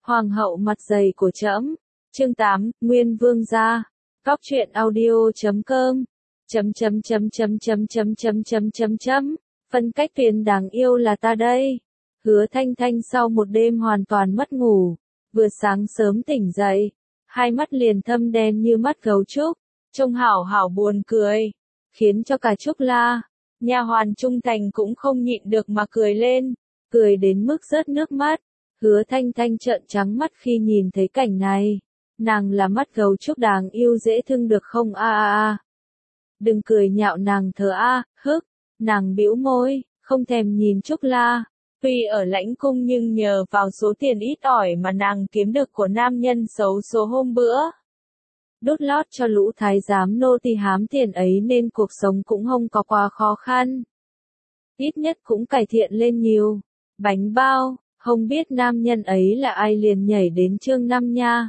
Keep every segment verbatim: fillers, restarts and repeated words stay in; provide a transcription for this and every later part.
Hoàng hậu mặt dày của trẫm. Chương tám, Nguyên Vương gia. Cóc truyện audio chấm com. Chấm chấm chấm chấm chấm chấm chấm chấm chấm chấm. Phân cách tuyến đáng yêu là ta đây. Hứa Thanh Thanh sau một đêm hoàn toàn mất ngủ, vừa sáng sớm tỉnh dậy, hai mắt liền thâm đen như mắt gấu trúc, trông hảo hảo buồn cười, khiến cho cả Trúc La, nha hoàn trung thành cũng không nhịn được mà cười lên, cười đến mức rớt nước mắt. Hứa Thanh Thanh trợn trắng mắt khi nhìn thấy cảnh này, nàng là mắt gấu trúc đáng yêu dễ thương được không a a a. Đừng cười nhạo nàng thờ a, hức, nàng bĩu môi, không thèm nhìn Trúc La. Tuy ở lãnh cung nhưng nhờ vào số tiền ít ỏi mà nàng kiếm được của nam nhân xấu số hôm bữa, đút lót cho lũ thái giám nô tỳ hám tiền ấy nên cuộc sống cũng không có quá khó khăn. Ít nhất cũng cải thiện lên nhiều. Bánh bao, không biết nam nhân ấy là ai liền nhảy đến chương năm nha.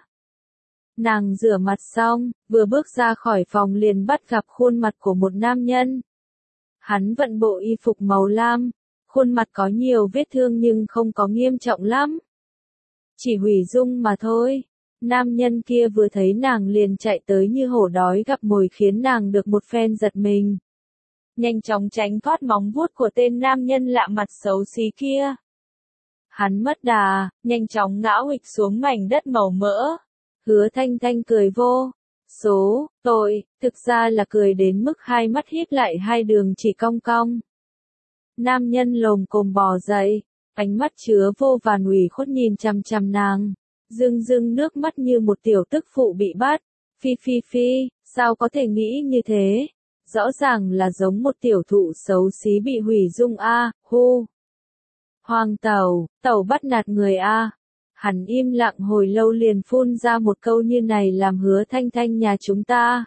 Nàng rửa mặt xong, vừa bước ra khỏi phòng liền bắt gặp khuôn mặt của một nam nhân. Hắn vận bộ y phục màu lam. Khuôn mặt có nhiều vết thương nhưng không có nghiêm trọng lắm. Chỉ hủy dung mà thôi. Nam nhân kia vừa thấy nàng liền chạy tới như hổ đói gặp mồi khiến nàng được một phen giật mình. Nhanh chóng tránh thoát móng vuốt của tên nam nhân lạ mặt xấu xí kia. Hắn mất đà, nhanh chóng ngã huỵch xuống mảnh đất màu mỡ. Hứa Thanh Thanh cười vô số, tội, thực ra là cười đến mức hai mắt híp lại hai đường chỉ cong cong. Nam nhân lồm cồm bò dậy, ánh mắt chứa vô vàn ủy khuất nhìn chằm chằm nàng, rưng rưng nước mắt như một tiểu tức phụ bị bắt. Phi phi phi, sao có thể nghĩ như thế? Rõ ràng là giống một tiểu thụ xấu xí bị hủy dung a, hu. Hoàng tẩu, tẩu bắt nạt người a. Hắn im lặng hồi lâu liền phun ra một câu như này làm Hứa Thanh Thanh nhà chúng ta.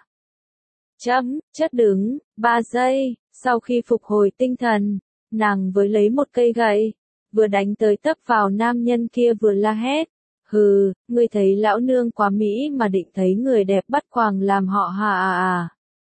Chấm, chất đứng, ba giây, sau khi phục hồi tinh thần. Nàng với lấy một cây gậy, vừa đánh tới tấp vào nam nhân kia vừa la hét. Hừ, ngươi thấy lão nương quá mỹ mà định thấy người đẹp bắt quàng làm họ hà à à.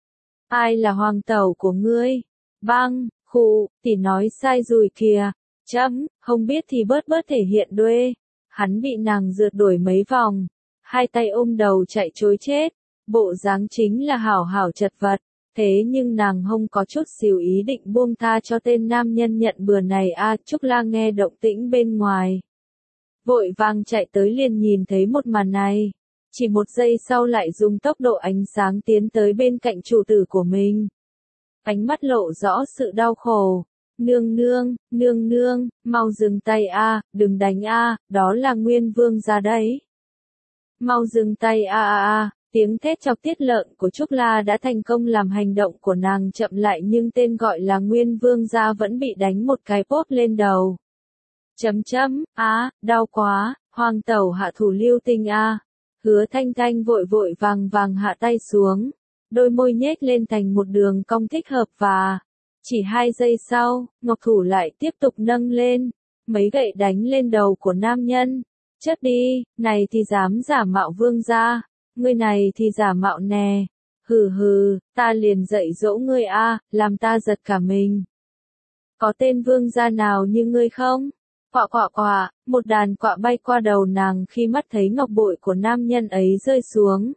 Ai là hoàng tẩu của ngươi? Băng, khụ, tỷ nói sai rồi kìa. Chấm, không biết thì bớt bớt thể hiện đuê. Hắn bị nàng rượt đuổi mấy vòng, hai tay ôm đầu chạy trối chết. Bộ dáng chính là hảo hảo chật vật. Thế nhưng nàng không có chút xíu ý định buông tha cho tên nam nhân nhận bừa này a. Trúc La nghe động tĩnh bên ngoài, vội vàng chạy tới liền nhìn thấy một màn này. Chỉ một giây sau lại dùng tốc độ ánh sáng tiến tới bên cạnh chủ tử của mình. Ánh mắt lộ rõ sự đau khổ. Nương nương, nương nương, mau dừng tay a, đừng đánh a, đó là Nguyên Vương gia đấy. Mau dừng tay a a a. Tiếng thét chọc tiết lợn của Trúc La đã thành công làm hành động của nàng chậm lại nhưng tên gọi là Nguyên Vương gia vẫn bị đánh một cái pốp lên đầu. Chấm chấm, á, đau quá, hoàng tẩu hạ thủ lưu tình a. Hứa Thanh Thanh vội vội vàng vàng hạ tay xuống, đôi môi nhếch lên thành một đường cong thích hợp và chỉ hai giây sau, ngọc thủ lại tiếp tục nâng lên, mấy gậy đánh lên đầu của nam nhân. Chất đi, này thì dám giả mạo vương gia. Ngươi này thì giả mạo nè. Hừ hừ, ta liền dạy dỗ ngươi a, làm ta giật cả mình. Có tên vương gia nào như ngươi không? Quạ quạ quạ, một đàn quạ bay qua đầu nàng khi mắt thấy ngọc bội của nam nhân ấy rơi xuống.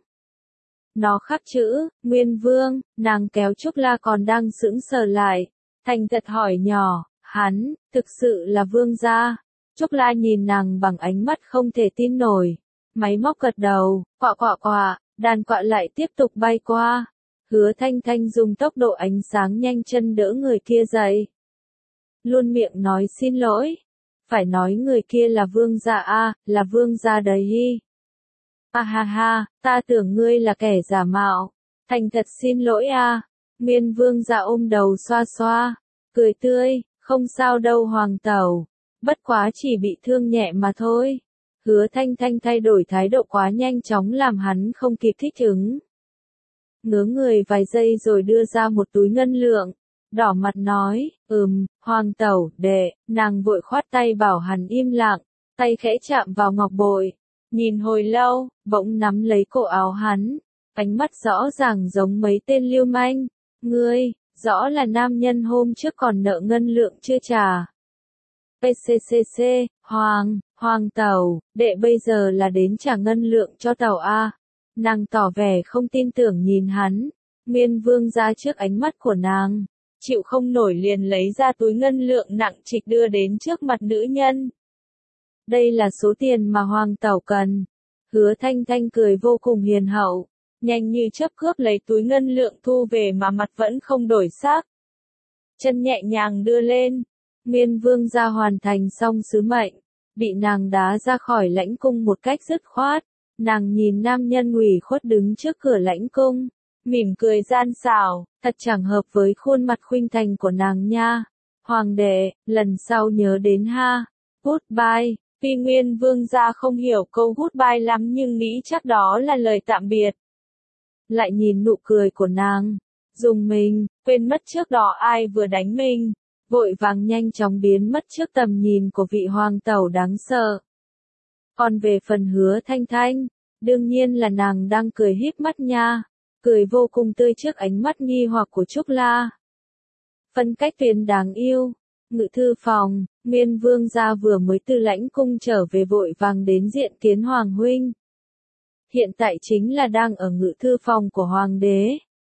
Nó khắc chữ, Nguyên Vương, nàng kéo Trúc La còn đang sững sờ lại. Thành thật hỏi nhỏ, hắn, thực sự là vương gia? Trúc La nhìn nàng bằng ánh mắt không thể tin nổi. Máy móc gật đầu, quạ quạ quạ, đàn quạ lại tiếp tục bay qua. Hứa Thanh Thanh dùng tốc độ ánh sáng nhanh chân đỡ người kia dậy. Luôn miệng nói xin lỗi. Phải nói người kia là vương gia a, là vương gia đấy. A ha ha, ta tưởng ngươi là kẻ giả mạo. Thành thật xin lỗi a. Nguyên Vương gia ôm đầu xoa xoa, cười tươi, không sao đâu hoàng tẩu. Bất quá chỉ bị thương nhẹ mà thôi. Hứa Thanh Thanh thay đổi thái độ quá nhanh chóng làm hắn không kịp thích ứng. Ngớ người vài giây rồi đưa ra một túi ngân lượng, đỏ mặt nói, ừm, hoàng tẩu, đệ, nàng vội khoát tay bảo hắn im lặng, tay khẽ chạm vào ngọc bội, nhìn hồi lâu, bỗng nắm lấy cổ áo hắn, ánh mắt rõ ràng giống mấy tên lưu manh, ngươi, rõ là nam nhân hôm trước còn nợ ngân lượng chưa trả. pê xê xê xê, hoàng, Hoàng tẩu, đệ bây giờ là đến trả ngân lượng cho tàu A. Nàng tỏ vẻ không tin tưởng nhìn hắn. Nguyên Vương ra trước ánh mắt của nàng. Chịu không nổi liền lấy ra túi ngân lượng nặng trịch đưa đến trước mặt nữ nhân. Đây là số tiền mà Hoàng tẩu cần. Hứa Thanh Thanh cười vô cùng hiền hậu. Nhanh như chớp cướp lấy túi ngân lượng thu về mà mặt vẫn không đổi sắc. Chân nhẹ nhàng đưa lên. Nguyên Vương ra hoàn thành xong sứ mệnh. Bị nàng đá ra khỏi lãnh cung một cách dứt khoát. Nàng nhìn nam nhân ủy khuất đứng trước cửa lãnh cung. Mỉm cười gian xảo, thật chẳng hợp với khuôn mặt khuynh thành của nàng nha. Hoàng đệ, lần sau nhớ đến ha. Goodbye. Tuy Nguyên Vương gia không hiểu câu goodbye lắm nhưng nghĩ chắc đó là lời tạm biệt. Lại nhìn nụ cười của nàng. Dùng mình, quên mất trước đó ai vừa đánh mình. Vội vàng nhanh chóng biến mất trước tầm nhìn của vị hoàng tẩu đáng sợ. Còn về phần Hứa Thanh Thanh, đương nhiên là nàng đang cười híp mắt nha. Cười vô cùng tươi trước ánh mắt nghi hoặc của Trúc La. Phân cách tuyến đáng yêu. Ngự thư phòng, Nguyên Vương gia vừa mới từ lãnh cung trở về vội vàng đến diện kiến Hoàng huynh. Hiện tại chính là đang ở ngự thư phòng của Hoàng đế.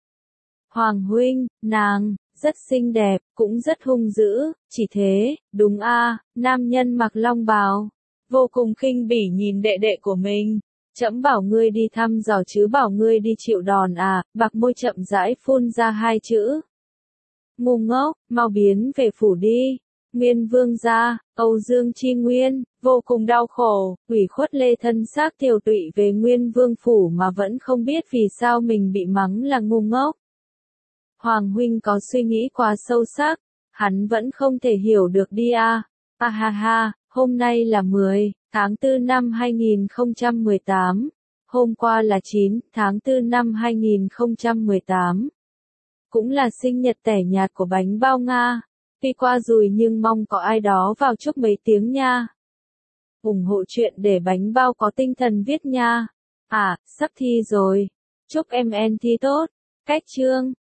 Hoàng huynh, nàng, rất xinh đẹp, cũng rất hung dữ, chỉ thế, đúng a, nam nhân mặc long bào. Vô cùng khinh bỉ nhìn đệ đệ của mình. Trẫm bảo ngươi đi thăm dò chứ bảo ngươi đi chịu đòn à, bạc môi chậm rãi phun ra hai chữ. Ngu ngốc, mau biến về phủ đi. Nguyên Vương gia, Âu Dương Chi Nguyên, vô cùng đau khổ, ủy khuất lê thân xác tiều tụy về Nguyên Vương phủ mà vẫn không biết vì sao mình bị mắng là ngu ngốc. Hoàng huynh có suy nghĩ quá sâu sắc, hắn vẫn không thể hiểu được đi à. À ha ha, hôm nay là mười tháng tư năm hai nghìn không trăm mười tám, hôm qua là chín tháng tư năm hai nghìn không trăm mười tám. Cũng là sinh nhật tẻ nhạt của bánh bao Nga. Tuy qua rùi nhưng mong có ai đó vào chúc mấy tiếng nha. ủng hộ chuyện để bánh bao có tinh thần viết nha. À, sắp thi rồi. Chúc em en thi tốt. Cách chương